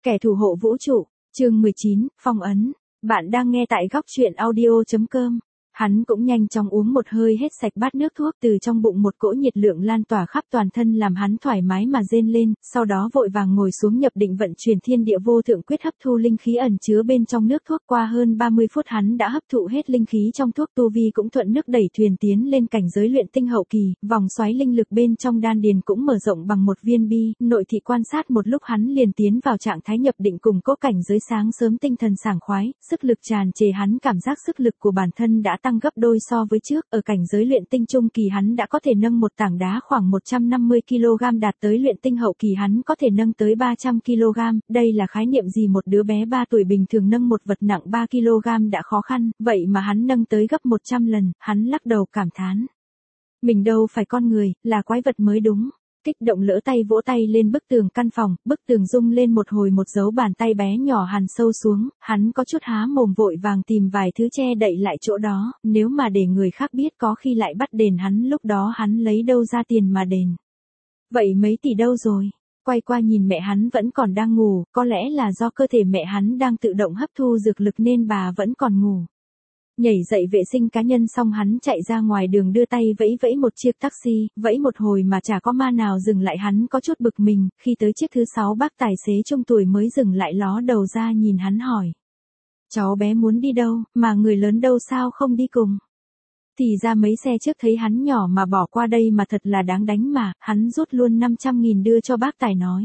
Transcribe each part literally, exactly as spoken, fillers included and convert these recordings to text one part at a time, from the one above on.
Kẻ thủ hộ vũ trụ, chương mười chín, phong ấn. Bạn đang nghe tại góc truyện audio chấm com. Hắn cũng nhanh chóng uống một hơi hết sạch bát nước thuốc, từ trong bụng một cỗ nhiệt lượng lan tỏa khắp toàn thân làm hắn thoải mái mà rên lên, sau đó vội vàng ngồi xuống nhập định vận chuyển thiên địa vô thượng quyết hấp thu linh khí ẩn chứa bên trong nước thuốc. Qua hơn ba mươi phút hắn đã hấp thụ hết linh khí trong thuốc, tu vi cũng thuận nước đẩy thuyền tiến lên cảnh giới luyện tinh hậu kỳ, vòng xoáy linh lực bên trong đan điền cũng mở rộng bằng một viên bi, nội thị quan sát một lúc hắn liền tiến vào trạng thái nhập định cùng cố cảnh giới sáng sớm, tinh thần sảng khoái, sức lực tràn trề, hắn cảm giác sức lực của bản thân đã tăng gấp đôi so với trước, ở cảnh giới luyện tinh trung kỳ hắn đã có thể nâng một tảng đá khoảng một trăm năm mươi ki lô gam, đạt tới luyện tinh hậu kỳ hắn có thể nâng tới ba trăm ki lô gam, đây là khái niệm gì? Một đứa bé ba tuổi bình thường nâng một vật nặng ba ki lô gam đã khó khăn, vậy mà hắn nâng tới gấp một trăm lần, hắn lắc đầu cảm thán. Mình đâu phải con người, là quái vật mới đúng. Kích động lỡ tay vỗ tay lên bức tường căn phòng, bức tường rung lên một hồi, một dấu bàn tay bé nhỏ hằn sâu xuống, hắn có chút há mồm vội vàng tìm vài thứ che đậy lại chỗ đó, nếu mà để người khác biết có khi lại bắt đền hắn, lúc đó hắn lấy đâu ra tiền mà đền. Vậy mấy tỷ đâu rồi? Quay qua nhìn mẹ hắn vẫn còn đang ngủ, có lẽ là do cơ thể mẹ hắn đang tự động hấp thu dược lực nên bà vẫn còn ngủ. Nhảy dậy vệ sinh cá nhân xong hắn chạy ra ngoài đường, đưa tay vẫy vẫy một chiếc taxi, vẫy một hồi mà chả có ma nào dừng lại, hắn có chút bực mình, khi tới chiếc thứ sáu bác tài xế trung tuổi mới dừng lại, ló đầu ra nhìn hắn hỏi. Cháu bé muốn đi đâu, mà người lớn đâu, sao không đi cùng? Thì ra mấy xe trước thấy hắn nhỏ mà bỏ qua đây mà, thật là đáng đánh mà, hắn rút luôn năm trăm nghìn đưa cho bác tài nói.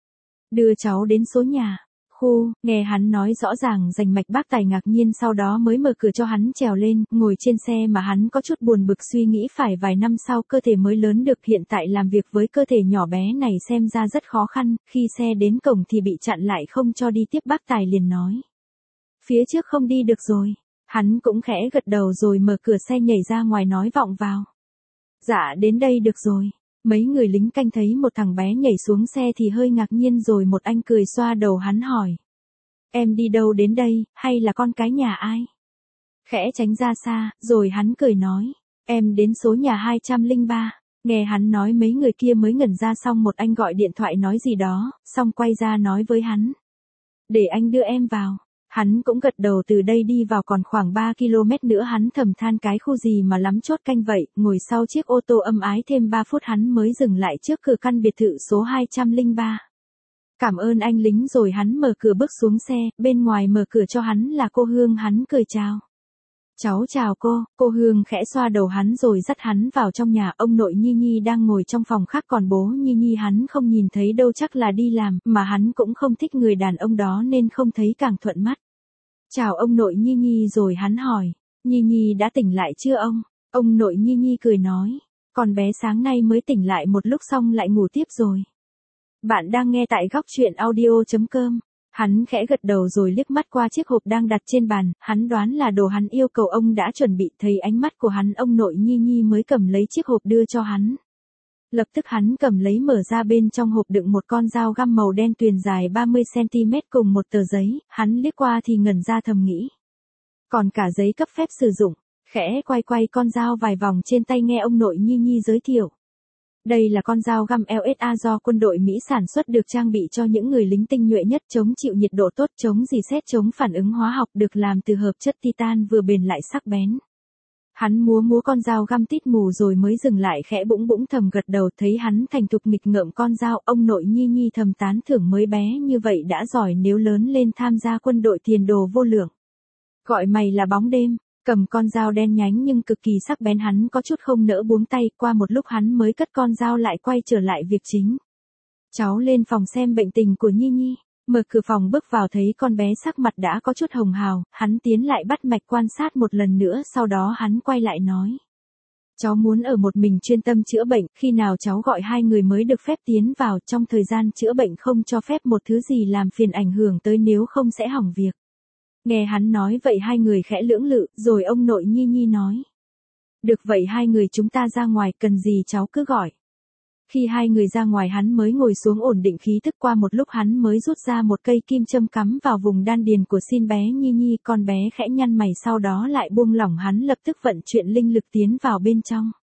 Đưa cháu đến số nhà. Khu, nghe hắn nói rõ ràng rành mạch, bác tài ngạc nhiên, sau đó mới mở cửa cho hắn trèo lên, ngồi trên xe mà hắn có chút buồn bực, suy nghĩ phải vài năm sau cơ thể mới lớn được, hiện tại làm việc với cơ thể nhỏ bé này xem ra rất khó khăn, khi xe đến cổng thì bị chặn lại không cho đi tiếp, bác tài liền nói. Phía trước không đi được rồi, hắn cũng khẽ gật đầu rồi mở cửa xe nhảy ra ngoài nói vọng vào. Dạ đến đây được rồi. Mấy người lính canh thấy một thằng bé nhảy xuống xe thì hơi ngạc nhiên, rồi một anh cười xoa đầu hắn hỏi. Em đi đâu đến đây, hay là con cái nhà ai? Khẽ tránh ra xa, rồi hắn cười nói. Em đến số nhà hai trăm lẻ ba. Nghe hắn nói mấy người kia mới ngẩn ra, xong một anh gọi điện thoại nói gì đó, xong quay ra nói với hắn. Để anh đưa em vào. Hắn cũng gật đầu, từ đây đi vào còn khoảng ba ki lô mét nữa, hắn thầm than cái khu gì mà lắm chốt canh vậy, ngồi sau chiếc ô tô êm ái thêm ba phút hắn mới dừng lại trước cửa căn biệt thự số hai trăm lẻ ba. Cảm ơn anh lính, rồi hắn mở cửa bước xuống xe, bên ngoài mở cửa cho hắn là cô Hương, hắn cười chào. Cháu chào cô, cô Hương khẽ xoa đầu hắn rồi dắt hắn vào trong nhà, ông nội Nhi Nhi đang ngồi trong phòng khác, còn bố Nhi Nhi hắn không nhìn thấy đâu, chắc là đi làm, mà hắn cũng không thích người đàn ông đó nên không thấy càng thuận mắt. Chào ông nội Nhi Nhi, rồi hắn hỏi, Nhi Nhi đã tỉnh lại chưa ông? Ông nội Nhi Nhi cười nói, con bé sáng nay mới tỉnh lại một lúc xong lại ngủ tiếp rồi. Bạn đang nghe tại góc truyện audio chấm com. Hắn khẽ gật đầu rồi liếc mắt qua chiếc hộp đang đặt trên bàn, hắn đoán là đồ hắn yêu cầu ông đã chuẩn bị, thấy ánh mắt của hắn ông nội Nhi Nhi mới cầm lấy chiếc hộp đưa cho hắn. Lập tức hắn cầm lấy mở ra, bên trong hộp đựng một con dao găm màu đen tuyền dài ba mươi xăng ti mét cùng một tờ giấy, hắn liếc qua thì ngẩn ra thầm nghĩ. Còn cả giấy cấp phép sử dụng, khẽ quay quay con dao vài vòng trên tay nghe ông nội Nhi Nhi giới thiệu. Đây là con dao găm lờ ét a do quân đội Mỹ sản xuất, được trang bị cho những người lính tinh nhuệ nhất, chống chịu nhiệt độ tốt, chống rỉ sét, chống phản ứng hóa học, được làm từ hợp chất titan, vừa bền lại sắc bén. Hắn múa múa con dao găm tít mù rồi mới dừng lại, khẽ bũng bũng thầm gật đầu, thấy hắn thành thục nghịch ngợm con dao, ông nội Nhi Nhi thầm tán thưởng, mới bé như vậy đã giỏi, nếu lớn lên tham gia quân đội tiền đồ vô lượng. Gọi mày là bóng đêm. Cầm con dao đen nhánh nhưng cực kỳ sắc bén, hắn có chút không nỡ buông tay, qua một lúc hắn mới cất con dao lại, quay trở lại việc chính. Cháu lên phòng xem bệnh tình của Nhi Nhi. Mở cửa phòng bước vào thấy con bé sắc mặt đã có chút hồng hào, hắn tiến lại bắt mạch quan sát một lần nữa, sau đó hắn quay lại nói. Cháu muốn ở một mình chuyên tâm chữa bệnh, khi nào cháu gọi hai người mới được phép tiến vào, trong thời gian chữa bệnh không cho phép một thứ gì làm phiền ảnh hưởng tới, nếu không sẽ hỏng việc. Nghe hắn nói vậy hai người khẽ lưỡng lự, rồi ông nội Nhi Nhi nói. Được vậy hai người chúng ta ra ngoài, cần gì cháu cứ gọi. Khi hai người ra ngoài hắn mới ngồi xuống ổn định khí tức, qua một lúc hắn mới rút ra một cây kim châm cắm vào vùng đan điền của xin bé Nhi Nhi, con bé khẽ nhăn mày sau đó lại buông lỏng, hắn lập tức vận chuyển linh lực tiến vào bên trong.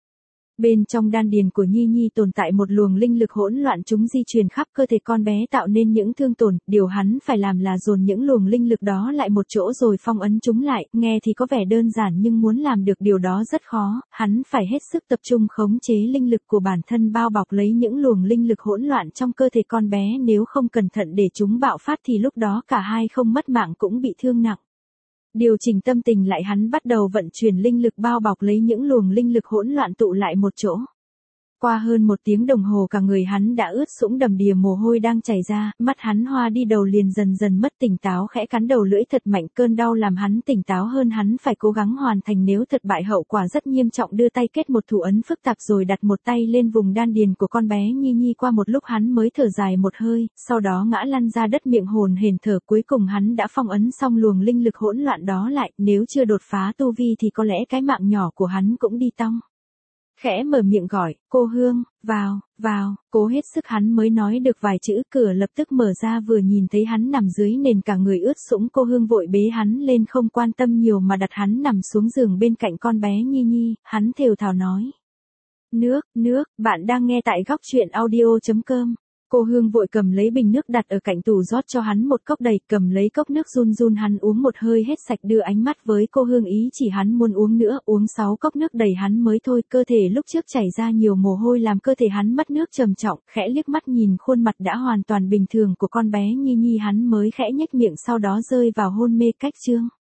Bên trong đan điền của Nhi Nhi tồn tại một luồng linh lực hỗn loạn, chúng di truyền khắp cơ thể con bé tạo nên những thương tổn, điều hắn phải làm là dồn những luồng linh lực đó lại một chỗ rồi phong ấn chúng lại, nghe thì có vẻ đơn giản nhưng muốn làm được điều đó rất khó, hắn phải hết sức tập trung khống chế linh lực của bản thân bao bọc lấy những luồng linh lực hỗn loạn trong cơ thể con bé, nếu không cẩn thận để chúng bạo phát thì lúc đó cả hai không mất mạng cũng bị thương nặng. Điều chỉnh tâm tình lại, hắn bắt đầu vận chuyển linh lực bao bọc lấy những luồng linh lực hỗn loạn tụ lại một chỗ. Qua hơn một tiếng đồng hồ cả người hắn đã ướt sũng đầm đìa mồ hôi đang chảy ra, mắt hắn hoa đi, đầu liền dần dần mất tỉnh táo, khẽ cắn đầu lưỡi thật mạnh, cơn đau làm hắn tỉnh táo hơn, hắn phải cố gắng hoàn thành, nếu thất bại hậu quả rất nghiêm trọng. Đưa tay kết một thủ ấn phức tạp rồi đặt một tay lên vùng đan điền của con bé Nhi Nhi, qua một lúc hắn mới thở dài một hơi, sau đó ngã lăn ra đất miệng hồn hển thở, cuối cùng hắn đã phong ấn xong luồng linh lực hỗn loạn đó lại, nếu chưa đột phá tu vi thì có lẽ cái mạng nhỏ của hắn cũng đi tong. Khẽ mở miệng gọi, cô Hương, vào, vào, cố hết sức hắn mới nói được vài chữ, cửa lập tức mở ra, vừa nhìn thấy hắn nằm dưới nền cả người ướt sũng, cô Hương vội bế hắn lên, không quan tâm nhiều mà đặt hắn nằm xuống giường bên cạnh con bé Nhi Nhi, hắn thều thào nói. Nước, nước, bạn đang nghe tại góc truyện audio chấm com. Cô Hương vội cầm lấy bình nước đặt ở cạnh tủ rót cho hắn một cốc đầy, cầm lấy cốc nước run run hắn uống một hơi hết sạch, đưa ánh mắt với cô Hương ý chỉ hắn muốn uống nữa, uống sáu cốc nước đầy hắn mới thôi, cơ thể lúc trước chảy ra nhiều mồ hôi làm cơ thể hắn mất nước trầm trọng, khẽ liếc mắt nhìn khuôn mặt đã hoàn toàn bình thường của con bé Nhi Nhi hắn mới khẽ nhếch miệng, sau đó rơi vào hôn mê cách chương.